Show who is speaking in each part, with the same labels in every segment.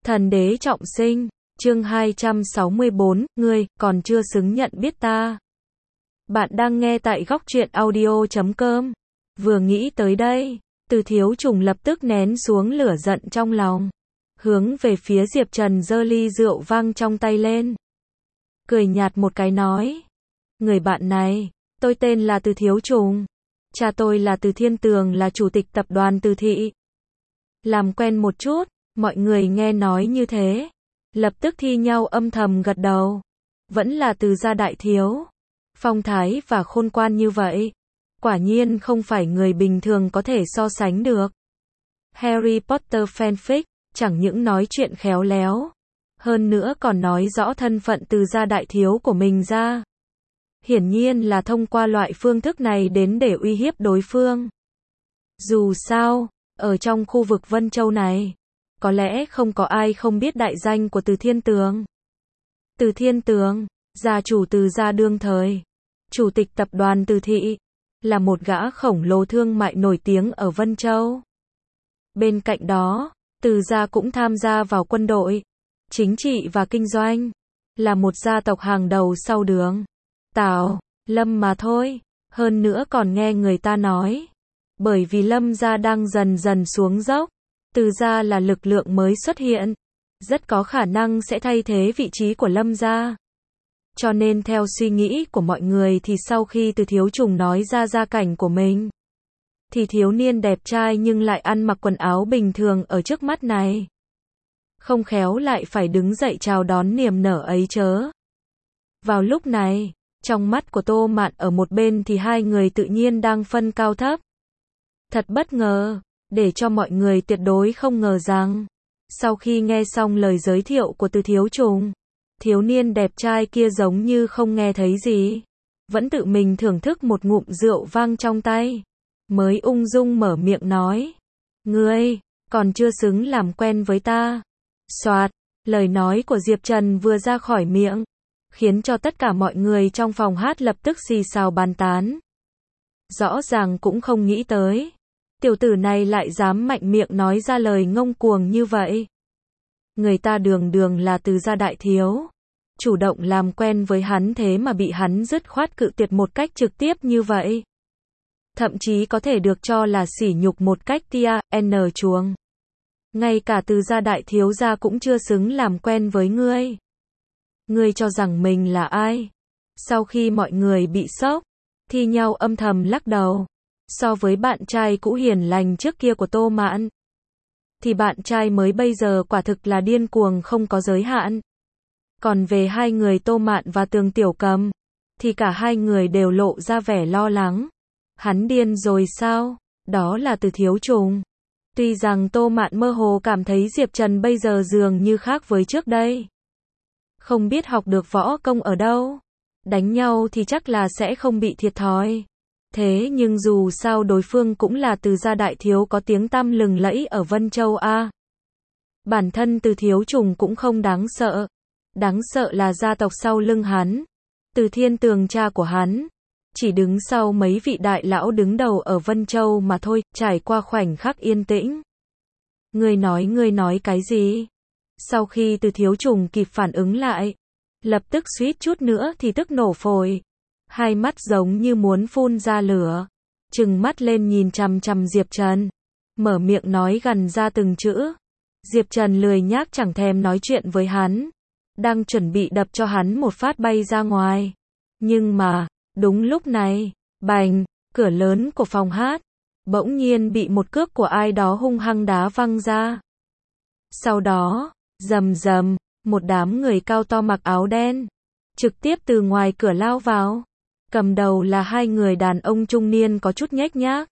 Speaker 1: Thần đế trọng sinh, chương 264, ngươi, còn chưa xứng nhận biết ta. Bạn đang nghe tại góc truyện audio.com. Vừa nghĩ tới đây, Từ Thiếu Trùng lập tức nén xuống lửa giận trong lòng. Hướng về phía Diệp Trần giơ ly rượu vang trong tay lên. Cười nhạt một cái nói. Người bạn này, tôi tên là Từ Thiếu Trùng. Cha tôi là Từ Thiên Tường, là chủ tịch tập đoàn Từ Thị. Làm quen một chút. Mọi người nghe nói như thế, lập tức thi nhau âm thầm gật đầu. Vẫn là Từ gia đại thiếu. Phong thái và khôn ngoan như vậy, quả nhiên không phải người bình thường có thể so sánh được. Harry Potter fanfic, chẳng những nói chuyện khéo léo, hơn nữa còn nói rõ thân phận Từ gia đại thiếu của mình ra. Hiển nhiên là thông qua loại phương thức này đến để uy hiếp đối phương. Dù sao, ở trong khu vực Vân Châu này, có lẽ không có ai không biết đại danh của Từ Thiên Tường. Từ Thiên Tường, gia chủ Từ gia đương thời, chủ tịch tập đoàn Từ Thị, là một gã khổng lồ thương mại nổi tiếng ở Vân Châu. Bên cạnh đó, Từ gia cũng tham gia vào quân đội, chính trị và kinh doanh, là một gia tộc hàng đầu sau Đường, Tào, Lâm mà thôi. Hơn nữa còn nghe người ta nói, bởi vì Lâm gia đang dần dần xuống dốc, Từ gia là lực lượng mới xuất hiện, rất có khả năng sẽ thay thế vị trí của Lâm gia. Cho nên theo suy nghĩ của mọi người thì sau khi Từ Thiếu Trùng nói ra gia cảnh của mình, thì thiếu niên đẹp trai nhưng lại ăn mặc quần áo bình thường ở trước mắt này, không khéo lại phải đứng dậy chào đón niềm nở ấy chớ. Vào lúc này, trong mắt của Tô Mạn ở một bên thì hai người tự nhiên đang phân cao thấp. Thật bất ngờ, để cho mọi người tuyệt đối không ngờ rằng, sau khi nghe xong lời giới thiệu của Từ Thiếu Trùng, thiếu niên đẹp trai kia giống như không nghe thấy gì, vẫn tự mình thưởng thức một ngụm rượu vang trong tay, mới ung dung mở miệng nói, ngươi, còn chưa xứng làm quen với ta. Soạt, lời nói của Diệp Trần vừa ra khỏi miệng, khiến cho tất cả mọi người trong phòng hát lập tức xì xào bàn tán. Rõ ràng cũng không nghĩ tới, tiểu tử này lại dám mạnh miệng nói ra lời ngông cuồng như vậy. Người ta đường đường là Từ gia đại thiếu, chủ động làm quen với hắn thế mà bị hắn dứt khoát cự tuyệt một cách trực tiếp như vậy. Thậm chí có thể được cho là sỉ nhục một cách tia, n chuông. Ngay cả Từ gia đại thiếu gia cũng chưa xứng làm quen với ngươi. Ngươi cho rằng mình là ai? Sau khi mọi người bị sốc, thi nhau âm thầm lắc đầu. So với bạn trai cũ hiền lành trước kia của Tô Mạn, thì bạn trai mới bây giờ quả thực là điên cuồng không có giới hạn. Còn về hai người Tô Mạn và Tường Tiểu Cầm, thì cả hai người đều lộ ra vẻ lo lắng. Hắn điên rồi sao? Đó là Từ Thiếu Trùng. Tuy rằng Tô Mạn mơ hồ cảm thấy Diệp Trần bây giờ dường như khác với trước đây. Không biết học được võ công ở đâu. Đánh nhau thì chắc là sẽ không bị thiệt thòi. Thế nhưng dù sao đối phương cũng là Từ gia đại thiếu có tiếng tăm lừng lẫy ở Vân Châu a. Bản thân Từ Thiếu Trùng cũng không đáng sợ. Đáng sợ là gia tộc sau lưng hắn. Từ Thiên Tường cha của hắn, chỉ đứng sau mấy vị đại lão đứng đầu ở Vân Châu mà thôi. Trải qua khoảnh khắc yên tĩnh, ngươi nói cái gì? Sau khi Từ Thiếu Trùng kịp phản ứng lại, lập tức suýt chút nữa thì tức nổ phổi. Hai mắt giống như muốn phun ra lửa, trừng mắt lên nhìn chằm chằm Diệp Trần, mở miệng nói gằn ra từng chữ. Diệp Trần lười nhác chẳng thèm nói chuyện với hắn, đang chuẩn bị đập cho hắn một phát bay ra ngoài. Nhưng mà, đúng lúc này, bành, cửa lớn của phòng hát, bỗng nhiên bị một cước của ai đó hung hăng đá văng ra. Sau đó, rầm rầm, một đám người cao to mặc áo đen, trực tiếp từ ngoài cửa lao vào. Cầm đầu là hai người đàn ông trung niên có chút nhếch nhác.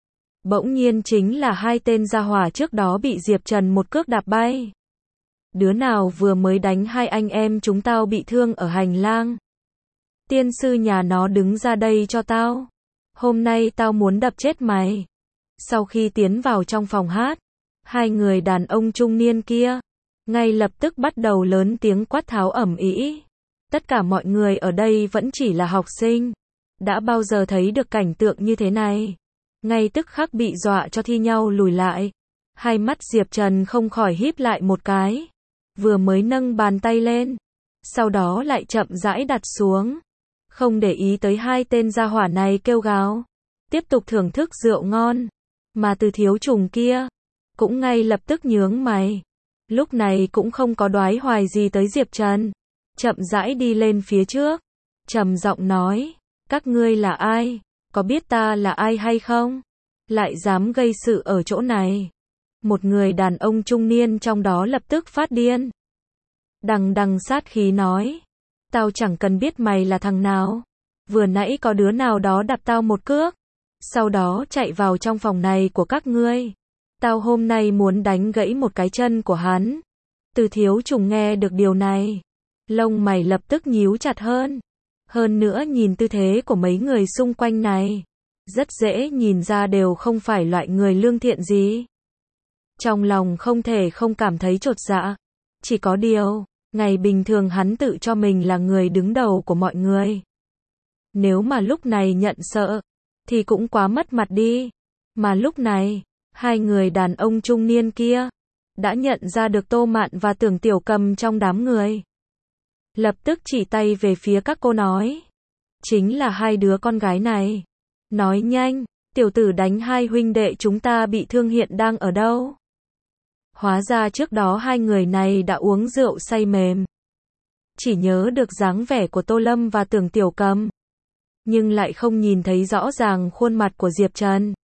Speaker 1: Bỗng nhiên chính là hai tên gia hỏa trước đó bị Diệp Trần một cước đạp bay. Đứa nào vừa mới đánh hai anh em chúng tao bị thương ở hành lang? Tiên sư nhà nó đứng ra đây cho tao. Hôm nay tao muốn đập chết mày. Sau khi tiến vào trong phòng hát, hai người đàn ông trung niên kia ngay lập tức bắt đầu lớn tiếng quát tháo ầm ĩ. Tất cả mọi người ở đây vẫn chỉ là học sinh, đã bao giờ thấy được cảnh tượng như thế này. Ngay tức khắc bị dọa cho thi nhau lùi lại. Hai mắt Diệp Trần không khỏi híp lại một cái. vừa mới nâng bàn tay lên, sau đó lại chậm rãi đặt xuống, không để ý tới hai tên gia hỏa này kêu gào, tiếp tục thưởng thức rượu ngon, mà Từ Thiếu Trùng kia, cũng ngay lập tức nhướng mày, lúc này cũng không có đoái hoài gì tới Diệp Trần, chậm rãi đi lên phía trước, trầm giọng nói, các ngươi là ai, có biết ta là ai hay không, lại dám gây sự ở chỗ này. Một người đàn ông trung niên trong đó lập tức phát điên, đằng đằng sát khí nói, tao chẳng cần biết mày là thằng nào, vừa nãy có đứa nào đó đạp tao một cước, sau đó chạy vào trong phòng này của các ngươi, tao hôm nay muốn đánh gãy một cái chân của hắn. Từ Thiếu Trùng nghe được điều này, lông mày lập tức nhíu chặt hơn nữa nhìn tư thế của mấy người xung quanh này, rất dễ nhìn ra đều không phải loại người lương thiện gì. Trong lòng không thể không cảm thấy chột dạ, chỉ có điều, ngày bình thường hắn tự cho mình là người đứng đầu của mọi người. Nếu mà lúc này nhận sợ, thì cũng quá mất mặt đi. Mà lúc này, hai người đàn ông trung niên kia, đã nhận ra được Tô Mạn và Tưởng Tiểu Cầm trong đám người. Lập tức chỉ tay về phía các cô nói, chính là hai đứa con gái này. Nói nhanh, tiểu tử đánh hai huynh đệ chúng ta bị thương hiện đang ở đâu? Hóa ra trước đó hai người này đã uống rượu say mềm. Chỉ nhớ được dáng vẻ của Tô Lâm và Tưởng Tiểu Cầm, nhưng lại không nhìn thấy rõ ràng khuôn mặt của Diệp Trần.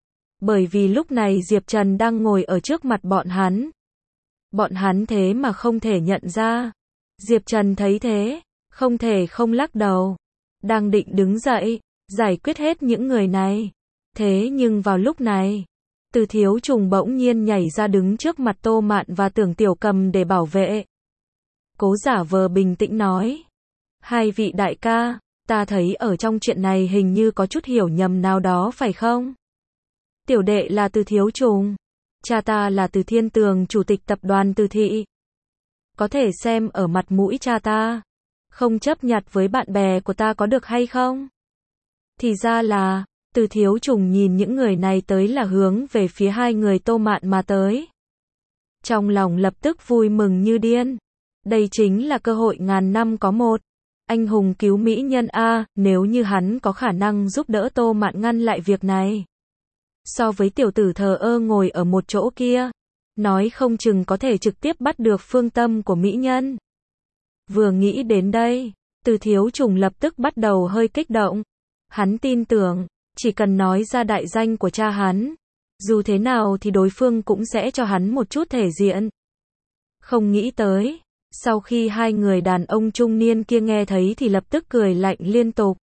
Speaker 1: Bởi vì lúc này Diệp Trần đang ngồi ở trước mặt bọn hắn. Bọn hắn thế mà không thể nhận ra. Diệp Trần thấy thế, không thể không lắc đầu. Đang định đứng dậy, giải quyết hết những người này. Thế nhưng vào lúc này, Từ Thiếu Trùng bỗng nhiên nhảy ra đứng trước mặt Tô Mạn và Tưởng Tiểu Cầm để bảo vệ. Cố giả vờ bình tĩnh nói, hai vị đại ca, ta thấy ở trong chuyện này hình như có chút hiểu nhầm nào đó phải không? Tiểu đệ là Từ Thiếu Trùng, cha ta là Từ Thiên Tường, chủ tịch tập đoàn Từ Thị. Có thể xem ở mặt mũi cha ta, không chấp nhặt với bạn bè của ta có được hay không? Thì ra là, Từ Thiếu Trùng nhìn những người này tới là hướng về phía hai người Tô Mạn mà tới. Trong lòng lập tức vui mừng như điên. Đây chính là cơ hội ngàn năm có một. Anh hùng cứu mỹ nhân A, nếu như hắn có khả năng giúp đỡ Tô Mạn ngăn lại việc này. So với tiểu tử thờ ơ ngồi ở một chỗ kia, nói không chừng có thể trực tiếp bắt được phương tâm của mỹ nhân. Vừa nghĩ đến đây, Từ Thiếu Trùng lập tức bắt đầu hơi kích động. Hắn tin tưởng, chỉ cần nói ra đại danh của cha hắn, dù thế nào thì đối phương cũng sẽ cho hắn một chút thể diện. Không nghĩ tới, sau khi hai người đàn ông trung niên kia nghe thấy thì lập tức cười lạnh liên tục.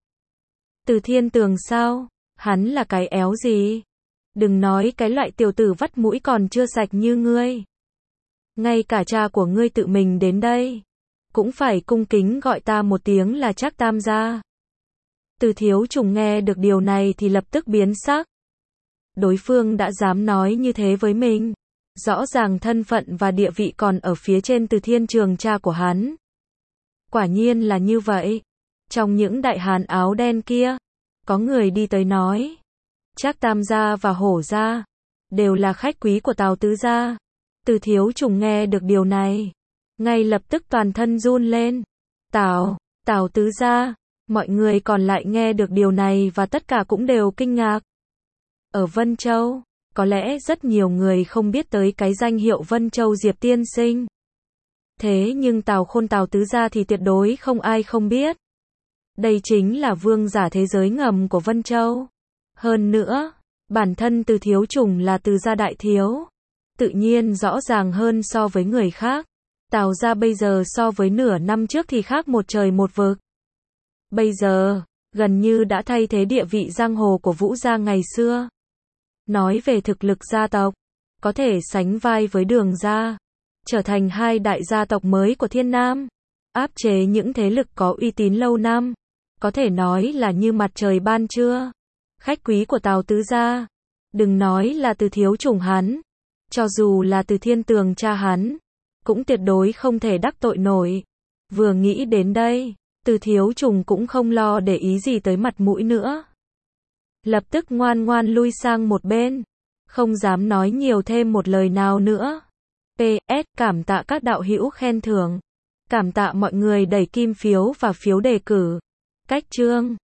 Speaker 1: Từ Thiên Tường sao? Hắn là cái éo gì? Đừng nói cái loại tiểu tử vắt mũi còn chưa sạch như ngươi. Ngay cả cha của ngươi tự mình đến đây, cũng phải cung kính gọi ta một tiếng là Trác Tam gia. Từ Thiếu Trùng nghe được điều này thì lập tức biến sắc. Đối phương đã dám nói như thế với mình. Rõ ràng thân phận và địa vị còn ở phía trên Từ Thiên Trường cha của hắn. Quả nhiên là như vậy. Trong những đại hán áo đen kia, có người đi tới nói, Trác Tam gia và Hổ gia đều là khách quý của Tào tứ gia. Từ Thiếu Trùng nghe được điều này, ngay lập tức toàn thân run lên. Tào tứ gia. Mọi người còn lại nghe được điều này và tất cả cũng đều kinh ngạc. Ở Vân Châu, có lẽ rất nhiều người không biết tới cái danh hiệu Vân Châu Diệp tiên sinh. Thế nhưng Tào Khôn Tào tứ gia thì tuyệt đối không ai không biết. Đây chính là vương giả thế giới ngầm của Vân Châu. Hơn nữa, bản thân Từ Thiếu Trùng là Từ gia đại thiếu, tự nhiên rõ ràng hơn so với người khác. Tào gia bây giờ so với nửa năm trước thì khác một trời một vực. Bây giờ, gần như đã thay thế địa vị giang hồ của Vũ gia ngày xưa. Nói về thực lực gia tộc, có thể sánh vai với Đường gia, trở thành hai đại gia tộc mới của Thiên Nam, áp chế những thế lực có uy tín lâu năm, có thể nói là như mặt trời ban trưa. Khách quý của Tào tứ gia, đừng nói là Từ Thiếu Trùng hắn, cho dù là Từ Thiên Tường cha hắn, cũng tuyệt đối không thể đắc tội nổi. Vừa nghĩ đến đây, Từ Thiếu Trùng cũng không lo để ý gì tới mặt mũi nữa. Lập tức ngoan ngoan lui sang một bên, không dám nói nhiều thêm một lời nào nữa. PS, cảm tạ các đạo hữu khen thưởng. Cảm tạ mọi người đẩy kim phiếu và phiếu đề cử. Cách chương